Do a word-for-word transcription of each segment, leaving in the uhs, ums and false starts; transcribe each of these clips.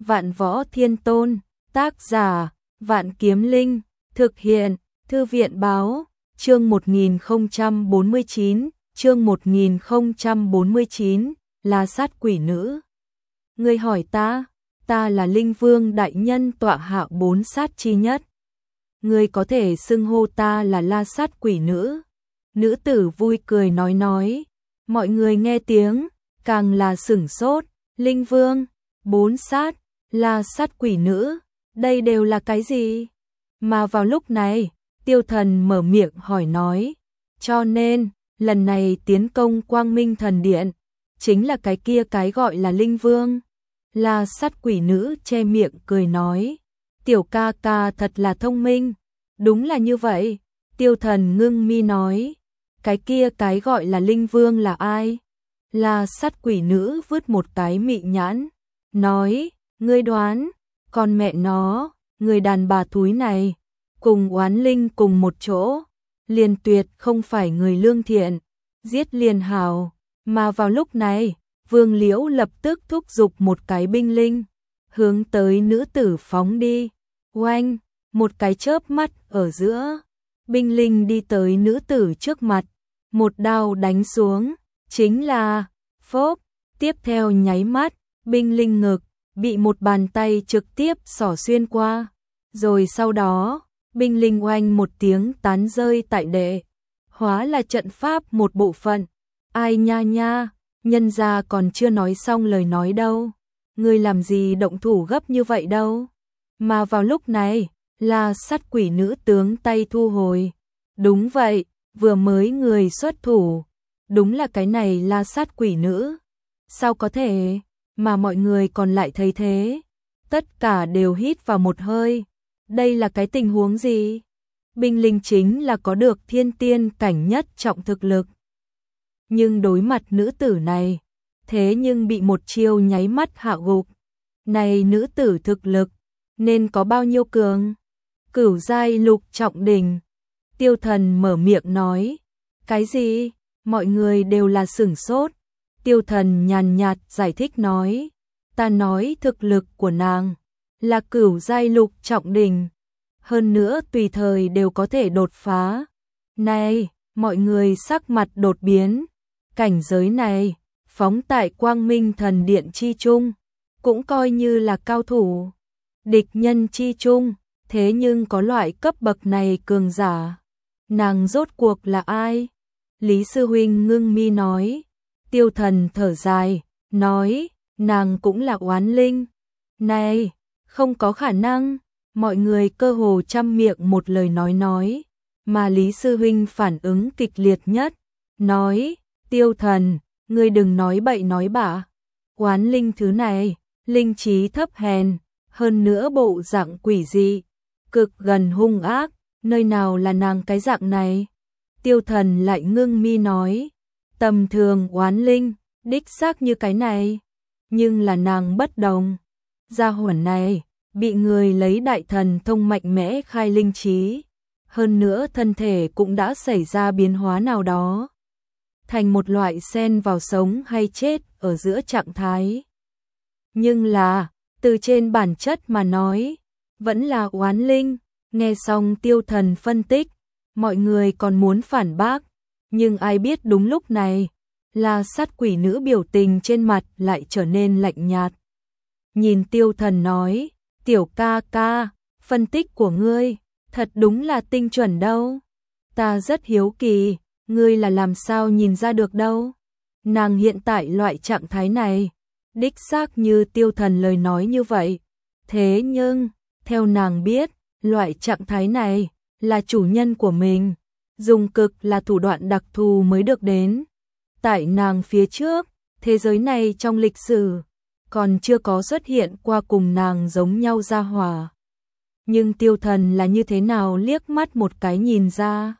Vạn Võ Thiên Tôn, tác giả, Vạn Kiếm Linh, thực hiện, Thư viện báo, chương một nghìn không trăm bốn mươi chín, chương một nghìn không trăm bốn mươi chín, La Sát Quỷ Nữ. Ngươi hỏi ta, ta là Linh Vương đại nhân tọa hạ bốn sát chi nhất. Ngươi có thể xưng hô ta là La Sát Quỷ Nữ. Nữ tử vui cười nói nói, mọi người nghe tiếng, càng là sửng sốt, Linh Vương, bốn sát, La Sát Quỷ Nữ, đây đều là cái gì? Mà vào lúc này, Tiêu Thần mở miệng hỏi nói, cho nên, lần này tiến công Quang Minh Thần Điện, chính là cái kia cái gọi là Linh Vương. La Sát Quỷ Nữ che miệng cười nói, tiểu ca ca thật là thông minh, đúng là như vậy. Tiêu Thần ngưng mi nói, cái kia cái gọi là Linh Vương là ai? La Sát Quỷ Nữ vứt một cái mị nhãn, nói, ngươi đoán, con mẹ nó, người đàn bà thúi này, cùng oán linh cùng một chỗ, liền tuyệt không phải người lương thiện, giết liền hào. Mà vào lúc này, Vương Liễu lập tức thúc giục một cái binh linh, hướng tới nữ tử phóng đi. Oanh, một cái chớp mắt ở giữa, binh linh đi tới nữ tử trước mặt, một đao đánh xuống, chính là phốp, tiếp theo nháy mắt, binh linh ngực bị một bàn tay trực tiếp xỏ xuyên qua, rồi sau đó, binh linh oanh một tiếng tán rơi tại đệ, hóa là trận pháp một bộ phận. Ai nha nha, nhân gia còn chưa nói xong lời nói đâu, ngươi làm gì động thủ gấp như vậy đâu. Mà vào lúc này, La Sát Quỷ Nữ tướng tay thu hồi. Đúng vậy, vừa mới người xuất thủ, đúng là cái này La Sát Quỷ Nữ. Sao có thể, mà mọi người còn lại thấy thế, tất cả đều hít vào một hơi. Đây là cái tình huống gì? Binh linh chính là có được thiên tiên cảnh nhất trọng thực lực. Nhưng đối mặt nữ tử này, thế nhưng bị một chiêu nháy mắt hạ gục. Này nữ tử thực lực, nên có bao nhiêu cường? Cửu giai lục trọng đỉnh. Tiêu Thần mở miệng nói, cái gì? Mọi người đều là sửng sốt. Tiêu Thần nhàn nhạt giải thích nói, ta nói thực lực của nàng là cửu giai lục trọng đỉnh, hơn nữa tùy thời đều có thể đột phá. Này, mọi người sắc mặt đột biến. Cảnh giới này, phóng tại Quang Minh Thần Điện chi trung, cũng coi như là cao thủ. Địch nhân chi trung, thế nhưng có loại cấp bậc này cường giả. Nàng rốt cuộc là ai? Lý Sư Huynh ngưng mi nói. Tiêu Thần thở dài, nói, nàng cũng là oán linh. Này, không có khả năng. Mọi người cơ hồ trăm miệng một lời nói nói, mà Lý Sư Huynh phản ứng kịch liệt nhất, nói, Tiêu Thần, ngươi đừng nói bậy nói bạ. Oán linh thứ này, linh trí thấp hèn, hơn nữa bộ dạng quỷ dị, cực gần hung ác, nơi nào là nàng cái dạng này? Tiêu Thần lại ngưng mi nói, tầm thường oán linh, đích xác như cái này, nhưng là nàng bất đồng. Gia hỏa này, bị người lấy đại thần thông mạnh mẽ khai linh trí, hơn nữa thân thể cũng đã xảy ra biến hóa nào đó, thành một loại xen vào sống hay chết ở giữa trạng thái. Nhưng là, từ trên bản chất mà nói, vẫn là oán linh. Nghe xong Tiêu Thần phân tích, mọi người còn muốn phản bác, nhưng ai biết đúng lúc này, La Sát Quỷ Nữ biểu tình trên mặt lại trở nên lạnh nhạt. Nhìn Tiêu Thần nói, tiểu ca ca, phân tích của ngươi, thật đúng là tinh chuẩn đâu. Ta rất hiếu kỳ, ngươi là làm sao nhìn ra được đâu. Nàng hiện tại loại trạng thái này, đích xác như Tiêu Thần lời nói như vậy. Thế nhưng, theo nàng biết, loại trạng thái này, là chủ nhân của mình, dùng cực là thủ đoạn đặc thù mới được đến. Tại nàng phía trước, thế giới này trong lịch sử, còn chưa có xuất hiện qua cùng nàng giống nhau gia hỏa. Nhưng Tiêu Thần là như thế nào liếc mắt một cái nhìn ra.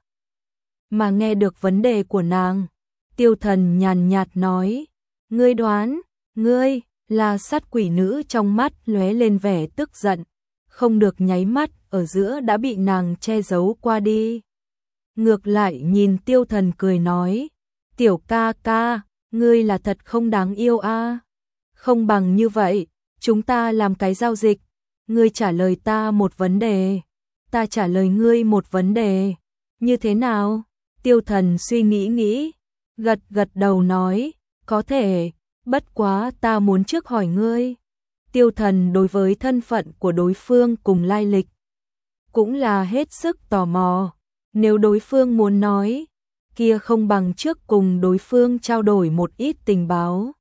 Mà nghe được vấn đề của nàng, Tiêu Thần nhàn nhạt nói, ngươi đoán, ngươi, La Sát Quỷ Nữ trong mắt lóe lên vẻ tức giận, không được nháy mắt, ở giữa đã bị nàng che giấu qua đi. Ngược lại nhìn Tiêu Thần cười nói, tiểu ca ca, ngươi là thật không đáng yêu a. Không bằng như vậy, chúng ta làm cái giao dịch, ngươi trả lời ta một vấn đề, ta trả lời ngươi một vấn đề, như thế nào? Tiêu Thần suy nghĩ nghĩ, gật gật đầu nói, có thể, bất quá ta muốn trước hỏi ngươi. Tiêu Thần đối với thân phận của đối phương cùng lai lịch cũng là hết sức tò mò, nếu đối phương muốn nói, kia không bằng trước cùng đối phương trao đổi một ít tình báo.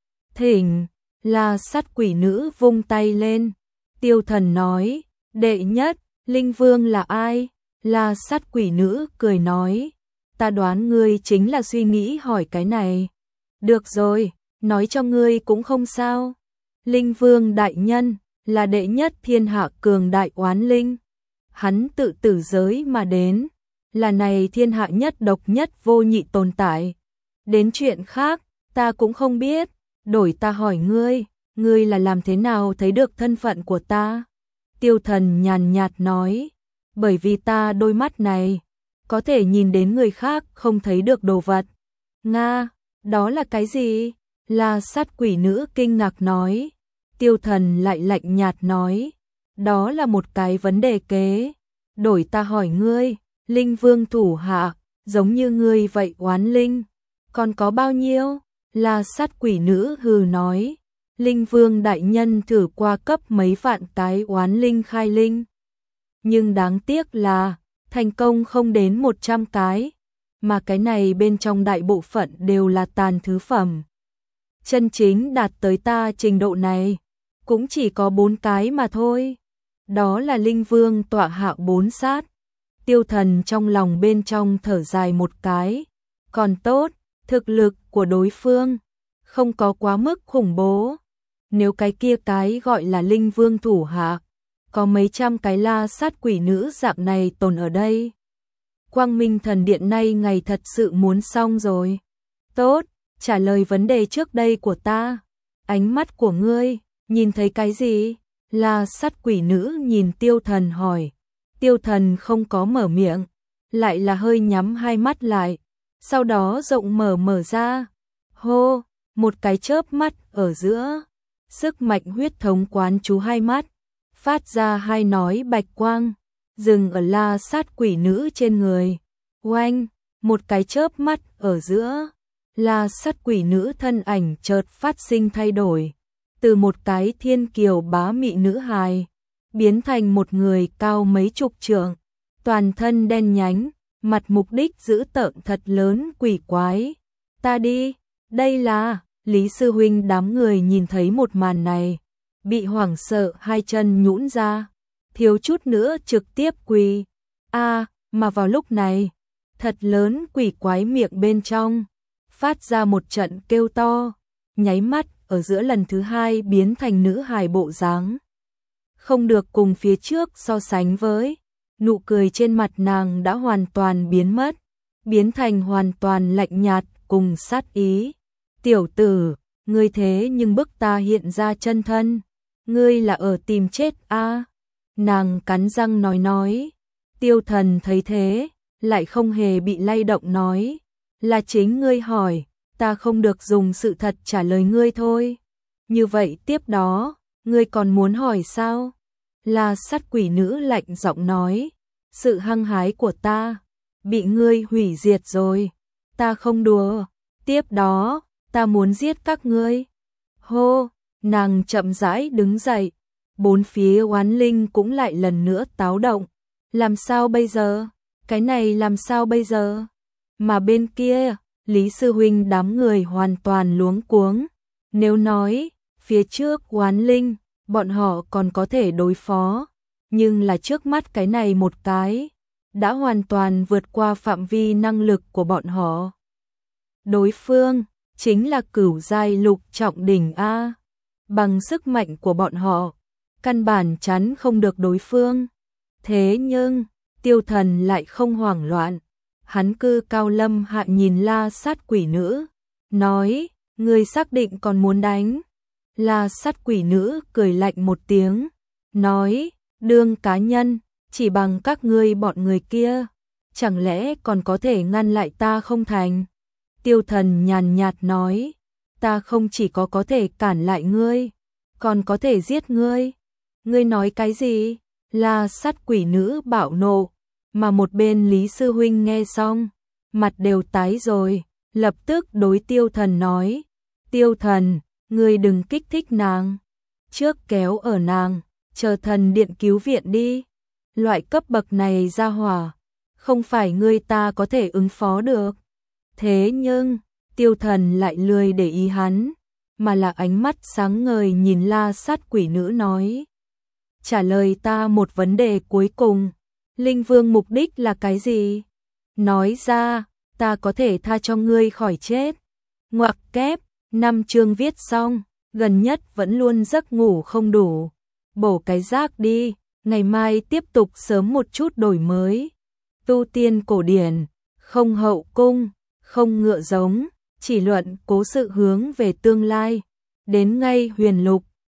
Thỉnh, La Sát quỷ nữ vung tay lên, Tiêu Thần nói, đệ nhất, Linh Vương là ai? La Sát quỷ nữ cười nói, ta đoán ngươi chính là suy nghĩ hỏi cái này. Được rồi, nói cho ngươi cũng không sao. Linh Vương đại nhân là đệ nhất thiên hạ cường đại oán linh. Hắn tự tử giới mà đến, là này thiên hạ nhất độc nhất vô nhị tồn tại. Đến chuyện khác, ta cũng không biết, đổi ta hỏi ngươi, ngươi là làm thế nào thấy được thân phận của ta? Tiêu Thần nhàn nhạt nói, bởi vì ta đôi mắt này, có thể nhìn đến người khác không thấy được đồ vật. Nga, đó là cái gì? La Sát quỷ nữ kinh ngạc nói. Tiêu Thần lại lạnh nhạt nói, đó là một cái vấn đề kế. Đổi ta hỏi ngươi, Linh Vương thủ hạ, giống như ngươi vậy oán linh, còn có bao nhiêu? La Sát quỷ nữ hừ nói, Linh Vương đại nhân thử qua cấp mấy vạn cái oán linh khai linh. Nhưng đáng tiếc là, thành công không đến một trăm cái, mà cái này bên trong đại bộ phận đều là tàn thứ phẩm. Chân chính đạt tới ta trình độ này, cũng chỉ có bốn cái mà thôi. Đó là Linh Vương tọa hạ bốn sát. Tiêu Thần trong lòng bên trong thở dài một cái. Còn tốt, thực lực của đối phương không có quá mức khủng bố. Nếu cái kia cái gọi là Linh Vương thủ hạ, có mấy trăm cái La Sát quỷ nữ dạng này tồn ở đây. Quang Minh thần điện nay ngày thật sự muốn xong rồi. Tốt, trả lời vấn đề trước đây của ta. Ánh mắt của ngươi, nhìn thấy cái gì? La Sát quỷ nữ nhìn Tiêu Thần hỏi. Tiêu Thần không có mở miệng, lại là hơi nhắm hai mắt lại, sau đó rộng mở mở ra. Hô, một cái chớp mắt ở giữa, sức mạnh huyết thống quán chú hai mắt, phát ra hai nói bạch quang, dừng ở La Sát quỷ nữ trên người. Oanh, một cái chớp mắt ở giữa, La Sát quỷ nữ thân ảnh chợt phát sinh thay đổi, từ một cái thiên kiều bá mị nữ hài, biến thành một người cao mấy chục trượng, toàn thân đen nhánh, mặt mục đích dữ tợn thật lớn quỷ quái. Ta đi, đây là, Lý Sư Huynh đám người nhìn thấy một màn này, bị hoảng sợ hai chân nhũn ra, thiếu chút nữa trực tiếp quỳ. A, à, mà vào lúc này, thật lớn quỷ quái miệng bên trong, phát ra một trận kêu to, nháy mắt ở giữa lần thứ hai biến thành nữ hài bộ dáng. Không được cùng phía trước so sánh với, nụ cười trên mặt nàng đã hoàn toàn biến mất, biến thành hoàn toàn lạnh nhạt cùng sát ý. Tiểu tử, ngươi thế nhưng bức ta hiện ra chân thân, ngươi là ở tìm chết a? À? Nàng cắn răng nói nói. Tiêu Thần thấy thế, lại không hề bị lay động nói, là chính ngươi hỏi, ta không được dùng sự thật trả lời ngươi thôi. Như vậy tiếp đó, ngươi còn muốn hỏi sao? La Sát quỷ nữ lạnh giọng nói, sự hăng hái của ta bị ngươi hủy diệt rồi, ta không đùa, tiếp đó, ta muốn giết các ngươi. Hô, nàng chậm rãi đứng dậy, bốn phía oán linh cũng lại lần nữa táo động, làm sao bây giờ? Cái này làm sao bây giờ? Mà bên kia, Lý Sư Huynh đám người hoàn toàn luống cuống, nếu nói, phía trước oán linh, bọn họ còn có thể đối phó, nhưng là trước mắt cái này một cái, đã hoàn toàn vượt qua phạm vi năng lực của bọn họ. Đối phương, chính là cửu giai lục trọng đỉnh A, bằng sức mạnh của bọn họ, căn bản chắn không được đối phương. Thế nhưng, Tiêu Thần lại không hoảng loạn, hắn cư cao lâm hạ nhìn La Sát quỷ nữ, nói, ngươi xác định còn muốn đánh. La Sát quỷ nữ cười lạnh một tiếng, nói, đương cá nhân, chỉ bằng các ngươi bọn người kia, chẳng lẽ còn có thể ngăn lại ta không thành? Tiêu Thần nhàn nhạt nói, ta không chỉ có có thể cản lại ngươi, còn có thể giết ngươi. Ngươi nói cái gì? La Sát quỷ nữ bạo nộ, mà một bên Lý sư huynh nghe xong, mặt đều tái rồi, lập tức đối Tiêu Thần nói, Tiêu Thần, ngươi đừng kích thích nàng, trước kéo ở nàng, chờ thần điện cứu viện đi. Loại cấp bậc này ra hỏa, không phải ngươi ta có thể ứng phó được. Thế nhưng, Tiêu Thần lại lười để ý hắn, mà là ánh mắt sáng ngời nhìn La Sát quỷ nữ nói. Trả lời ta một vấn đề cuối cùng, Linh Vương mục đích là cái gì? Nói ra, ta có thể tha cho ngươi khỏi chết. Ngoặc kép, năm chương viết xong, gần nhất vẫn luôn giấc ngủ không đủ. Bổ cái rác đi, ngày mai tiếp tục sớm một chút đổi mới. Tu tiên cổ điển, không hậu cung, không ngựa giống, chỉ luận cố sự hướng về tương lai. Đến ngay huyền lục,